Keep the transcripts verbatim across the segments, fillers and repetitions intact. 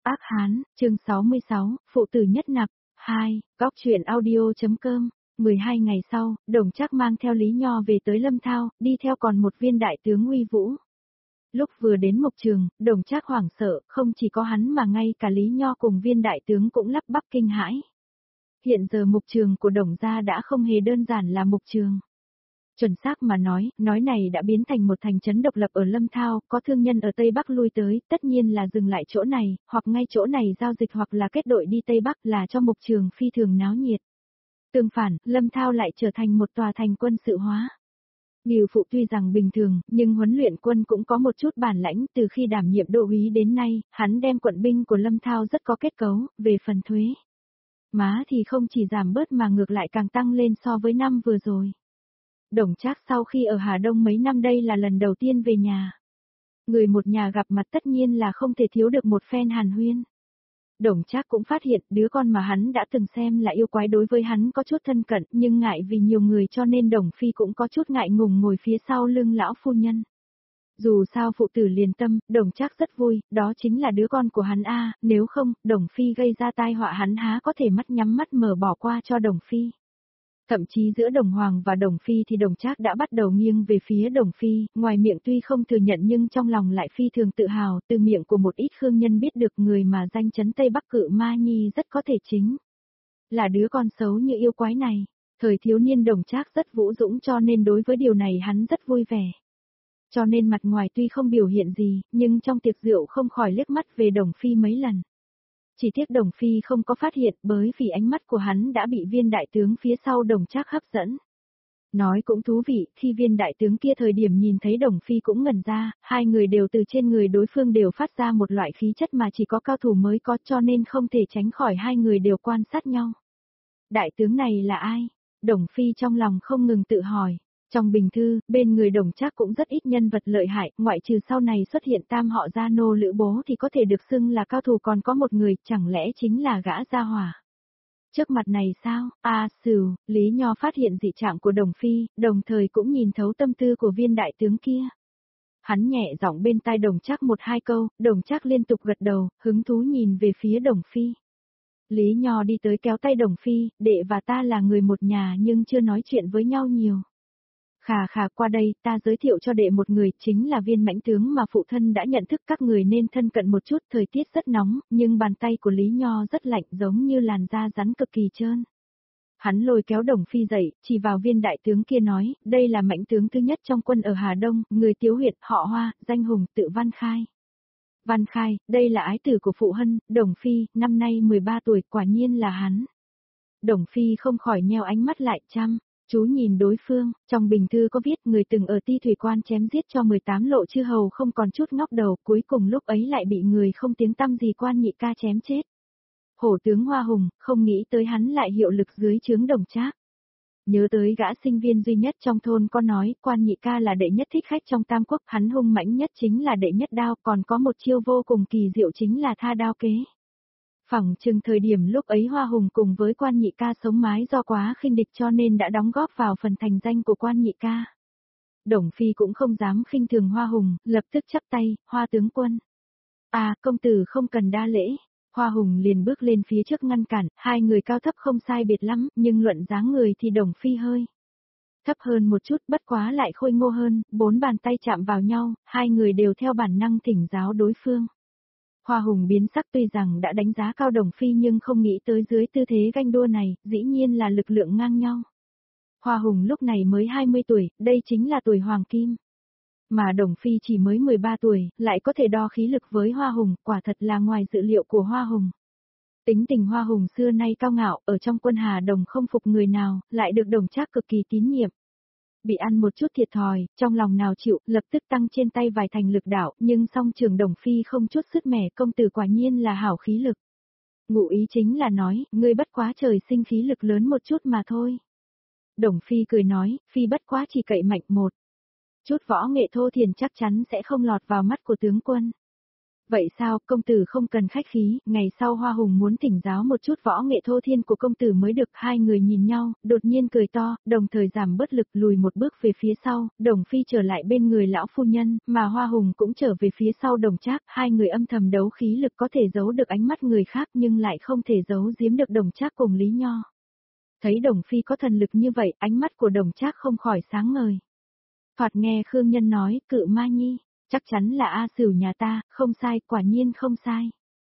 Ác Hán, chương sáu mươi sáu, Phụ tử nhất nặc, hai, góc truyện audio.com, mười hai ngày sau, Đồng Trác mang theo Lý Nho về tới Lâm Thao, đi theo còn một viên đại tướng uy vũ. Lúc vừa đến mục trường, Đồng Trác hoảng sợ, không chỉ có hắn mà ngay cả Lý Nho cùng viên đại tướng cũng lắp bắp kinh hãi. Hiện giờ mục trường của Đồng gia đã không hề đơn giản là mục trường. Chuẩn xác mà nói, nói này đã biến thành một thành trấn độc lập ở Lâm Thao, có thương nhân ở Tây Bắc lui tới, tất nhiên là dừng lại chỗ này, hoặc ngay chỗ này giao dịch hoặc là kết đội đi Tây Bắc là cho mục trường phi thường náo nhiệt. Tương phản, Lâm Thao lại trở thành một tòa thành quân sự hóa. Ngưu Phụ tuy rằng bình thường, nhưng huấn luyện quân cũng có một chút bản lãnh, từ khi đảm nhiệm đô úy đến nay, hắn đem quận binh của Lâm Thao rất có kết cấu, về phần thuế. Má thì không chỉ giảm bớt mà ngược lại càng tăng lên so với năm vừa rồi. Đồng Trác sau khi ở Hà Đông mấy năm đây là lần đầu tiên về nhà. Người một nhà gặp mặt tất nhiên là không thể thiếu được một phen hàn huyên. Đồng Trác cũng phát hiện đứa con mà hắn đã từng xem là yêu quái đối với hắn có chút thân cận, nhưng ngại vì nhiều người cho nên Đồng Phi cũng có chút ngại ngùng ngồi phía sau lưng lão phu nhân. Dù sao phụ tử liền tâm, Đồng Trác rất vui, đó chính là đứa con của hắn a, nếu không, Đồng Phi gây ra tai họa hắn há có thể mắt nhắm mắt mở bỏ qua cho Đồng Phi. Thậm chí giữa Đồng Hoàng và Đồng Phi thì Đồng Trác đã bắt đầu nghiêng về phía Đồng Phi, ngoài miệng tuy không thừa nhận nhưng trong lòng lại phi thường tự hào, từ miệng của một ít khương nhân biết được người mà danh chấn Tây Bắc Cự Ma Nhi rất có thể chính là đứa con xấu như yêu quái này. Thời thiếu niên Đồng Trác rất vũ dũng cho nên đối với điều này hắn rất vui vẻ. Cho nên mặt ngoài tuy không biểu hiện gì, nhưng trong tiệc rượu không khỏi liếc mắt về Đồng Phi mấy lần. Chỉ tiếc Đồng Phi không có phát hiện bởi vì ánh mắt của hắn đã bị viên đại tướng phía sau Đồng Trác hấp dẫn. Nói cũng thú vị, khi viên đại tướng kia thời điểm nhìn thấy Đồng Phi cũng ngẩn ra, hai người đều từ trên người đối phương đều phát ra một loại khí chất mà chỉ có cao thủ mới có cho nên không thể tránh khỏi hai người đều quan sát nhau. Đại tướng này là ai? Đồng Phi trong lòng không ngừng tự hỏi. Trong bình thư, bên người Đồng Trác cũng rất ít nhân vật lợi hại, ngoại trừ sau này xuất hiện tam họ Gia Nô Lữ Bố thì có thể được xưng là cao thủ, còn có một người, chẳng lẽ chính là gã Gia Hỏa. Trước mặt này sao? A à, Sửu, Lý Nho phát hiện dị trạng của Đồng Phi, đồng thời cũng nhìn thấu tâm tư của viên đại tướng kia. Hắn nhẹ giọng bên tai Đồng Trác một hai câu, Đồng Trác liên tục gật đầu, hứng thú nhìn về phía Đồng Phi. Lý Nho đi tới kéo tay Đồng Phi, đệ và ta là người một nhà nhưng chưa nói chuyện với nhau nhiều. Khà khà, qua đây, ta giới thiệu cho đệ một người, chính là viên mãnh tướng mà phụ thân đã nhận thức, các người nên thân cận một chút, thời tiết rất nóng, nhưng bàn tay của Lý Nho rất lạnh giống như làn da rắn cực kỳ trơn. Hắn lôi kéo Đồng Phi dậy, chỉ vào viên đại tướng kia nói, đây là mãnh tướng thứ nhất trong quân ở Hà Đông, người Tiếu huyện, họ Hoa, danh hùng, tự Văn Khai. Văn Khai, đây là ái tử của phụ hân, Đồng Phi, năm nay mười ba tuổi, quả nhiên là hắn. Đồng Phi không khỏi nheo ánh mắt lại chăm. Chú nhìn đối phương, trong bình thư có viết người từng ở Ti Thủy Quan chém giết cho mười tám lộ chư hầu không còn chút ngóc đầu, cuối cùng lúc ấy lại bị người không tiếng tăm gì Quan Nhị Ca chém chết. Hổ tướng Hoa Hùng, không nghĩ tới hắn lại hiệu lực dưới trướng Đồng Trác. Nhớ tới gã sinh viên duy nhất trong thôn có nói, Quan Nhị Ca là đệ nhất thích khách trong Tam Quốc, hắn hung mãnh nhất chính là đệ nhất đao, còn có một chiêu vô cùng kỳ diệu chính là tha đao kế. Phỏng chừng thời điểm lúc ấy Hoa Hùng cùng với Quan Nhị Ca sống mái do quá khinh địch cho nên đã đóng góp vào phần thành danh của Quan Nhị Ca. Đồng Phi cũng không dám khinh thường Hoa Hùng, lập tức chắp tay, Hoa tướng quân. À, công tử không cần đa lễ. Hoa Hùng liền bước lên phía trước ngăn cản, hai người cao thấp không sai biệt lắm, nhưng luận dáng người thì Đồng Phi hơi thấp hơn một chút, bất quá lại khôi ngô hơn, bốn bàn tay chạm vào nhau, hai người đều theo bản năng thỉnh giáo đối phương. Hoa Hùng biến sắc, tuy rằng đã đánh giá cao Đồng Phi nhưng không nghĩ tới dưới tư thế ganh đua này, dĩ nhiên là lực lượng ngang nhau. Hoa Hùng lúc này mới hai mươi tuổi, đây chính là tuổi hoàng kim. Mà Đồng Phi chỉ mới mười ba tuổi, lại có thể đo khí lực với Hoa Hùng, quả thật là ngoài dự liệu của Hoa Hùng. Tính tình Hoa Hùng xưa nay cao ngạo, ở trong quân Hà Đồng không phục người nào, lại được Đồng Trác cực kỳ tín nhiệm. Bị ăn một chút thiệt thòi, trong lòng nào chịu, lập tức tăng trên tay vài thành lực đạo, nhưng song trường Đồng Phi không chút sứt mẻ, công tử quả nhiên là hảo khí lực. Ngụ ý chính là nói, ngươi bất quá trời sinh khí lực lớn một chút mà thôi. Đồng Phi cười nói, Phi bất quá chỉ cậy mạnh một chút võ nghệ thô thiền chắc chắn sẽ không lọt vào mắt của tướng quân. Vậy sao, công tử không cần khách khí, ngày sau Hoa Hùng muốn thỉnh giáo một chút võ nghệ thô thiên của công tử mới được. Hai người nhìn nhau, đột nhiên cười to, đồng thời giảm bớt lực lùi một bước về phía sau, Đồng Phi trở lại bên người lão phu nhân, mà Hoa Hùng cũng trở về phía sau Đồng Trác, hai người âm thầm đấu khí lực có thể giấu được ánh mắt người khác nhưng lại không thể giấu giếm được Đồng Trác cùng Lý Nho. Thấy Đồng Phi có thần lực như vậy, ánh mắt của Đồng Trác không khỏi sáng ngời. Thoạt nghe Khương Nhân nói, Cự Ma Nhi, chắc chắn là A Sửu nhà ta, không sai, quả nhiên không sai.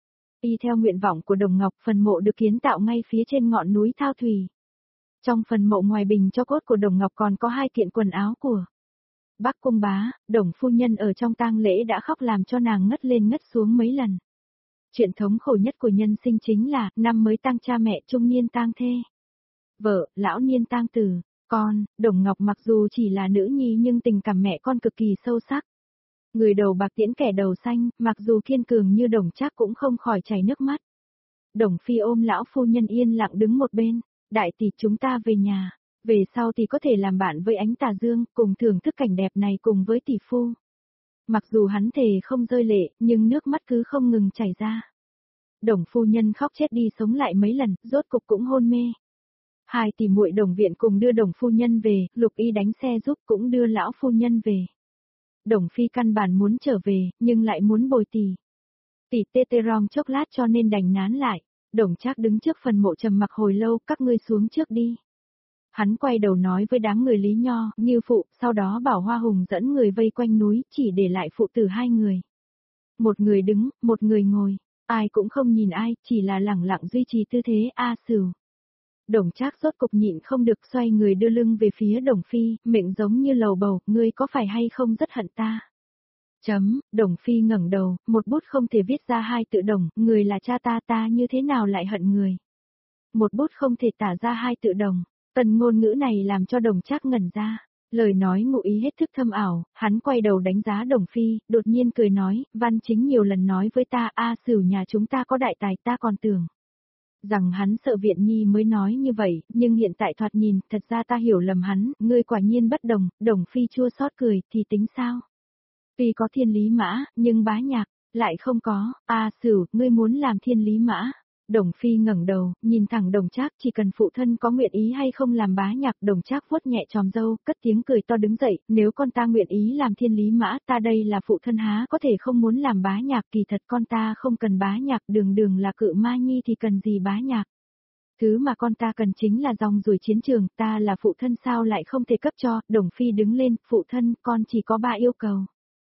Y theo nguyện vọng của Đồng Ngọc, phần mộ được kiến tạo ngay phía trên ngọn núi Thao Thủy. Trong phần mộ ngoài bình cho cốt của Đồng Ngọc còn có hai kiện quần áo của Bắc Cung Bá. Đồng phu nhân ở trong tang lễ đã khóc làm cho nàng ngất lên ngất xuống mấy lần. Chuyện thống khổ nhất của nhân sinh chính là, năm mới tang cha mẹ, trung niên tang thê, vợ, lão niên tang tử, con. Đồng Ngọc mặc dù chỉ là nữ nhi nhưng tình cảm mẹ con cực kỳ sâu sắc. Người đầu bạc tiễn kẻ đầu xanh, mặc dù kiên cường như Đồng Trác cũng không khỏi chảy nước mắt. Đồng Phi ôm lão phu nhân yên lặng đứng một bên, đại tỷ chúng ta về nhà, về sau thì có thể làm bạn với ánh tà dương, cùng thưởng thức cảnh đẹp này cùng với tỷ phu. Mặc dù hắn thề không rơi lệ, nhưng nước mắt cứ không ngừng chảy ra. Đồng phu nhân khóc chết đi sống lại mấy lần, rốt cục cũng hôn mê. Hai tỷ muội Đồng viện cùng đưa Đồng phu nhân về, Lục Y đánh xe giúp cũng đưa lão phu nhân về. Đồng Phi căn bản muốn trở về, nhưng lại muốn bồi tỷ. Tỷ tê tê rong chốc lát cho nên đành nán lại. Đồng Trác đứng trước phần mộ trầm mặc hồi lâu, các ngươi xuống trước đi. Hắn quay đầu nói với đám người Lý Nho, Như Phụ, sau đó bảo Hoa Hùng dẫn người vây quanh núi, chỉ để lại phụ tử hai người. Một người đứng, một người ngồi, ai cũng không nhìn ai, chỉ là lẳng lặng duy trì tư thế A Sửu. Đồng Trác rốt cục nhịn không được xoay người đưa lưng về phía Đồng Phi, miệng giống như lầu bầu, ngươi có phải hay không rất hận ta? Chấm, Đồng Phi ngẩng đầu, một bút không thể viết ra hai tự đồng, người là cha ta ta như thế nào lại hận người? Một bút không thể tả ra hai tự đồng, tần ngôn ngữ này làm cho Đồng Trác ngẩn ra, lời nói ngụ ý hết thức thâm ảo, hắn quay đầu đánh giá Đồng Phi, đột nhiên cười nói, Văn Chính nhiều lần nói với ta A Sửu nhà chúng ta có đại tài ta còn tưởng rằng hắn sợ Viện Nhi mới nói như vậy, nhưng hiện tại thoạt nhìn, thật ra ta hiểu lầm hắn, ngươi quả nhiên bất đồng. Đồng Phi chua xót cười, thì tính sao? Tuy có thiên lý mã, nhưng bá nhạc, lại không có. A Sửu, ngươi muốn làm thiên lý mã? Đồng Phi ngẩng đầu, nhìn thẳng Đồng Trác, chỉ cần phụ thân có nguyện ý hay không làm bá nhạc. Đồng Trác vuốt nhẹ tròm râu, cất tiếng cười to đứng dậy, nếu con ta nguyện ý làm thiên lý mã, ta đây là phụ thân há có thể không muốn làm bá nhạc, kỳ thật con ta không cần bá nhạc, đường đường là Cự Ma Nhi thì cần gì bá nhạc. Thứ mà con ta cần chính là dòng ruồi chiến trường, ta là phụ thân sao lại không thể cấp cho. Đồng Phi đứng lên, phụ thân, con chỉ có ba yêu cầu.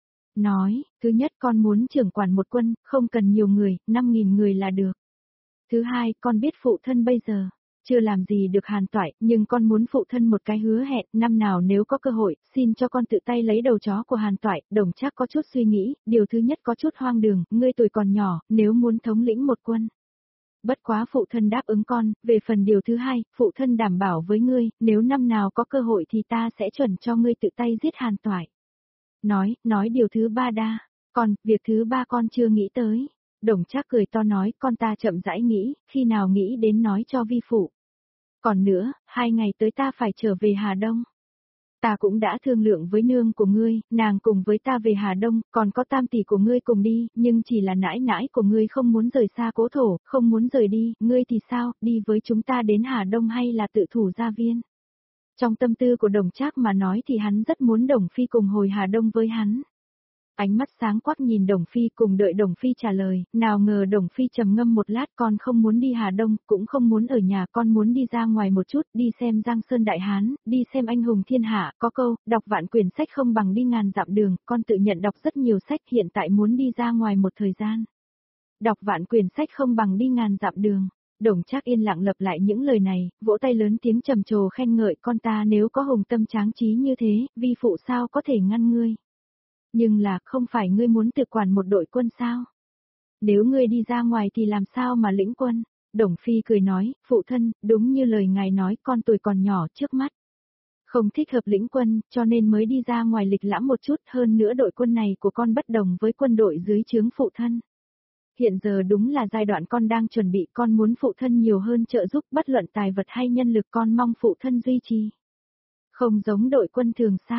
Nói, thứ nhất con muốn trưởng quản một quân, không cần nhiều người, năm nghìn người là được. Thứ hai, con biết phụ thân bây giờ chưa làm gì được Hàn Toại, nhưng con muốn phụ thân một cái hứa hẹn, năm nào nếu có cơ hội, xin cho con tự tay lấy đầu chó của Hàn Toại. Đồng Trác có chút suy nghĩ, điều thứ nhất có chút hoang đường, ngươi tuổi còn nhỏ, nếu muốn thống lĩnh một quân. Bất quá phụ thân đáp ứng con, về phần điều thứ hai, phụ thân đảm bảo với ngươi, nếu năm nào có cơ hội thì ta sẽ chuẩn cho ngươi tự tay giết Hàn Toại. Nói, nói điều thứ ba đa, còn, việc thứ ba con chưa nghĩ tới. Đồng Trác cười to nói, con ta chậm rãi nghĩ, khi nào nghĩ đến nói cho vi phụ. Còn nữa, hai ngày tới ta phải trở về Hà Đông. Ta cũng đã thương lượng với nương của ngươi, nàng cùng với ta về Hà Đông, còn có tam tỷ của ngươi cùng đi, nhưng chỉ là nãi nãi của ngươi không muốn rời xa cố thổ, không muốn rời đi, ngươi thì sao, đi với chúng ta đến Hà Đông hay là tự thủ gia viên? Trong tâm tư của Đồng Trác mà nói thì hắn rất muốn Đồng Phi cùng hồi Hà Đông với hắn. Ánh mắt sáng quắc nhìn Đồng Phi cùng đợi Đồng Phi trả lời, nào ngờ Đồng Phi trầm ngâm một lát, con không muốn đi Hà Đông, cũng không muốn ở nhà, con muốn đi ra ngoài một chút, đi xem Giang Sơn Đại Hán, đi xem anh hùng thiên hạ, có câu, đọc vạn quyển sách không bằng đi ngàn dặm đường, con tự nhận đọc rất nhiều sách, hiện tại muốn đi ra ngoài một thời gian. Đọc vạn quyển sách không bằng đi ngàn dặm đường. Đồng Trác yên lặng lặp lại những lời này, vỗ tay lớn tiếng trầm trồ khen ngợi, con ta nếu có hùng tâm tráng trí như thế, vi phụ sao có thể ngăn ngươi. Nhưng là, không phải ngươi muốn tự quản một đội quân sao? Nếu ngươi đi ra ngoài thì làm sao mà lĩnh quân? Đồng Phi cười nói, phụ thân, đúng như lời ngài nói, con tuổi còn nhỏ trước mắt. Không thích hợp lĩnh quân, cho nên mới đi ra ngoài lịch lãm một chút, hơn nữa đội quân này của con bất đồng với quân đội dưới trướng phụ thân. Hiện giờ đúng là giai đoạn con đang chuẩn bị, con muốn phụ thân nhiều hơn trợ giúp, bất luận tài vật hay nhân lực, con mong phụ thân duy trì. Không giống đội quân thường sao?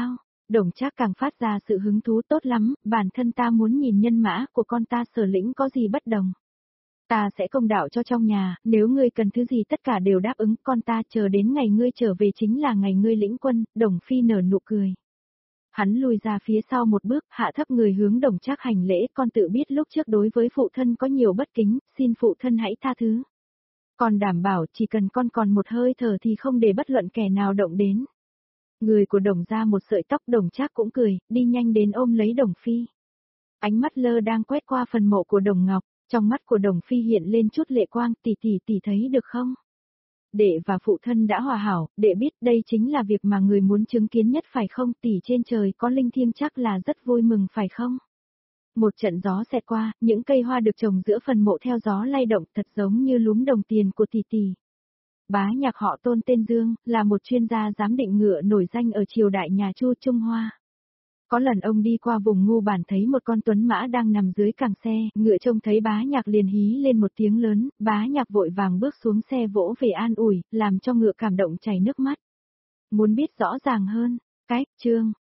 Đồng Trác càng phát ra sự hứng thú. Tốt lắm, bản thân ta muốn nhìn nhân mã của con ta Sở Lĩnh có gì bất đồng. Ta sẽ công đạo cho trong nhà, nếu ngươi cần thứ gì tất cả đều đáp ứng, con ta chờ đến ngày ngươi trở về chính là ngày ngươi lĩnh quân. Đồng Phi nở nụ cười. Hắn lùi ra phía sau một bước, hạ thấp người hướng Đồng Trác hành lễ, con tự biết lúc trước đối với phụ thân có nhiều bất kính, xin phụ thân hãy tha thứ. Con đảm bảo chỉ cần con còn một hơi thở thì không để bất luận kẻ nào động đến. Người của Đồng ra một sợi tóc. Đồng Trác cũng cười, đi nhanh đến ôm lấy Đồng Phi. Ánh mắt lơ đang quét qua phần mộ của Đồng Ngọc, trong mắt của Đồng Phi hiện lên chút lệ quang. Tỷ tỷ tỷ thấy được không? Đệ và phụ thân đã hòa hảo, đệ biết đây chính là việc mà người muốn chứng kiến nhất phải không? Tỷ trên trời có linh thiêng chắc là rất vui mừng phải không? Một trận gió xẹt qua, những cây hoa được trồng giữa phần mộ theo gió lay động thật giống như lúm đồng tiền của tỷ tỷ. Bá Nhạc họ Tôn tên Dương, là một chuyên gia giám định ngựa nổi danh ở triều đại nhà Chu Trung Hoa. Có lần ông đi qua vùng Ngu Bản thấy một con tuấn mã đang nằm dưới càng xe, ngựa trông thấy Bá Nhạc liền hí lên một tiếng lớn, Bá Nhạc vội vàng bước xuống xe vỗ về an ủi, làm cho ngựa cảm động chảy nước mắt. Muốn biết rõ ràng hơn, cái, chương